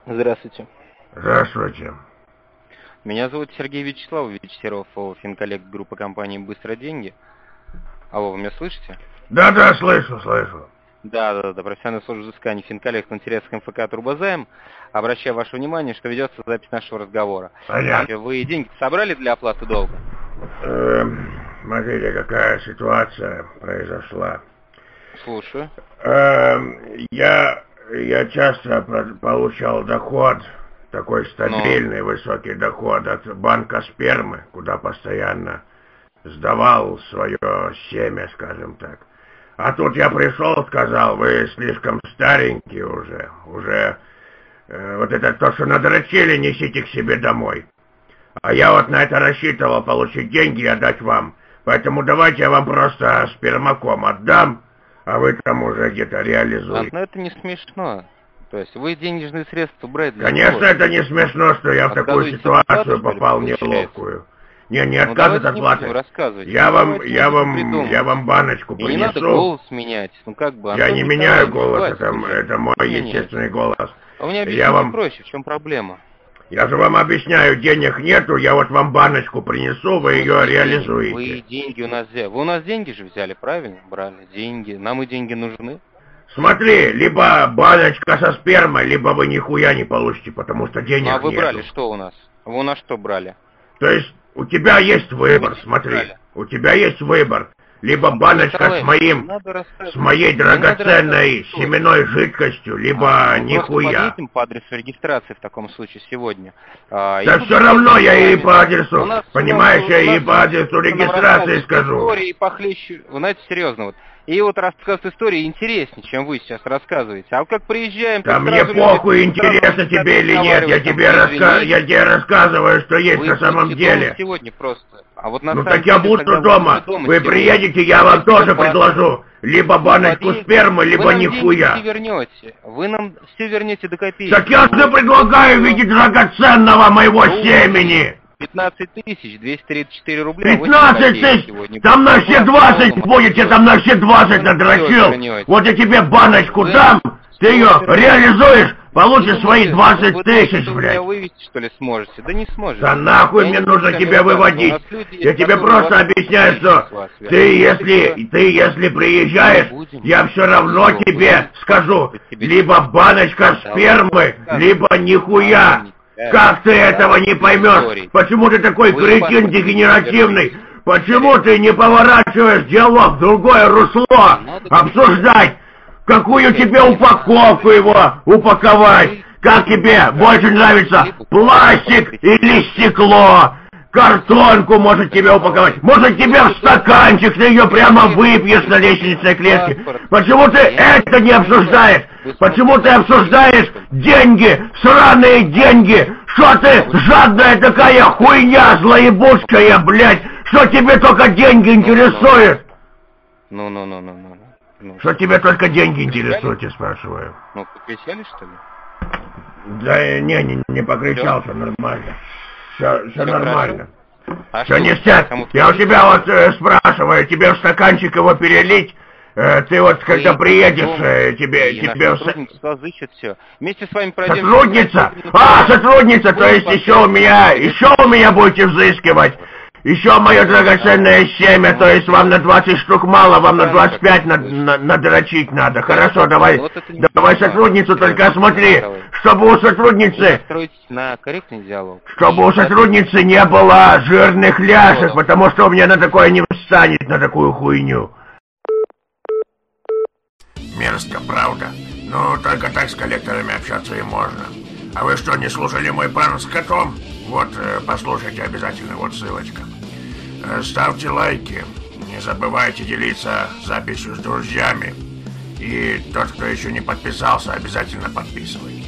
Здравствуйте. Здравствуйте. Меня зовут Сергей Вячеславович Серов, финколлект группы компании «Быстро деньги». Алло, вы меня слышите? Да, слышу. Да, профессиональная служба взыскания финколлект в интересах МФК «Турбозайм». Обращаю ваше внимание, что ведется запись нашего разговора. Так, Понятно. вы деньги собрали для оплаты долга? Смотрите, какая ситуация произошла. Слушаю. Я часто получал доход, такой стабильный, высокий доход от банка спермы, куда постоянно сдавал свое семя, скажем так. А тут я пришел, сказал, вы слишком старенькие уже. Вот это то, что надрочили, несите к себе домой. А я вот на это рассчитывал, получить деньги и отдать вам. Поэтому давайте я вам просто спермаком отдам, а вы там уже где-то реализуете. Но это не смешно. То есть вы денежные средства брать для Конечно, чего? это не смешно, что я в такую ситуацию попал неловкую. Не отказ от оплаты. Я вам баночку принесу. И не надо голос менять. Ну как бы. Я не меняю голос, это мой естественный голос. А вы мне объясните проще, в чем проблема? Я же вам объясняю, денег нету, я вот вам баночку принесу, вы ее реализуете. Вы деньги у нас взяли. Вы у нас деньги же взяли, правильно? Брали деньги. Нам и деньги нужны. Смотри, либо баночка со спермой, либо вы нихуя не получите, потому что денег нету. А вы брали что у нас? Вы у нас что брали? То есть у тебя есть выбор, смотри. У тебя есть выбор. Либо баночка с моей драгоценной семенной жидкостью, либо нихуя. Подъедем по адресу регистрации в таком случае сегодня. Да все равно я ей по адресу, понимаешь, я ей по адресу регистрации скажу. И похлеще, вы знаете, серьезно вот. И вот рассказ истории интереснее, чем вы сейчас рассказываете. А вот как приезжаем... Да мне похуй, интересно тебе или нет, я тебе рассказываю, что есть на самом деле. Сегодня просто. А вот на ну так я буду дома, вы приедете, я вам тоже предложу. Либо баночку спермы, либо нихуя. Вы нам все вернете до копейки. Так я же предлагаю в виде драгоценного моего семени. 15 234 рубля. 15 тысяч! Там на все 20 будете, там на все 20 надрочил. Вот я тебе баночку дам, ты ее реализуешь, получишь свои 20 тысяч, блядь. Вы вывести, что ли, сможете? Да не сможете. Да нахуй мне нужно тебя выводить. Я тебе просто объясняю, что ты если приезжаешь, я все равно тебе скажу, либо баночка спермы, либо нихуя. Как ты этого не поймешь? Почему ты такой кретин дегенеративный? Почему ты не поворачиваешь диалог в другое русло? Обсуждать, какую тебе упаковку его упаковать? Как тебе больше нравится, пластик или стекло? Картонку может тебе упаковать, может тебе в стаканчик, ты ее прямо выпьешь на лестничной клетке. Почему ты это не обсуждаешь? Почему ты обсуждаешь деньги, сраные деньги? Что ты жадная такая хуйня, злоебучая, блядь? Что тебе только деньги интересуют? Что тебе только деньги интересуют, я спрашиваю. Ну, покричали, что ли? Да не покричался, нормально. Все нормально. Все ништяк. Я у тебя вот спрашиваю, тебе в стаканчик его перелить? Ты вот когда приедешь, тебе... Сотрудница все. Вместе с вами пройдем... Сотрудница? Сотрудница, то есть еще у меня будете взыскивать. Еще мое драгоценное семя, то есть вам на 20 штук мало, вам на 25 надрочить надо. Хорошо, давай сотрудницу, только смотри, чтобы у сотрудницы... Чтобы у сотрудницы не было жирных ляжек, потому что у меня на такое не встанет, на такую хуйню. Мерзко, правда? Ну, только так с коллекторами общаться и можно. А вы что, не слушали мой план с котом? Вот, послушайте обязательно, вот ссылочка. Ставьте лайки, не забывайте делиться записью с друзьями. И тот, кто еще не подписался, обязательно подписывайтесь.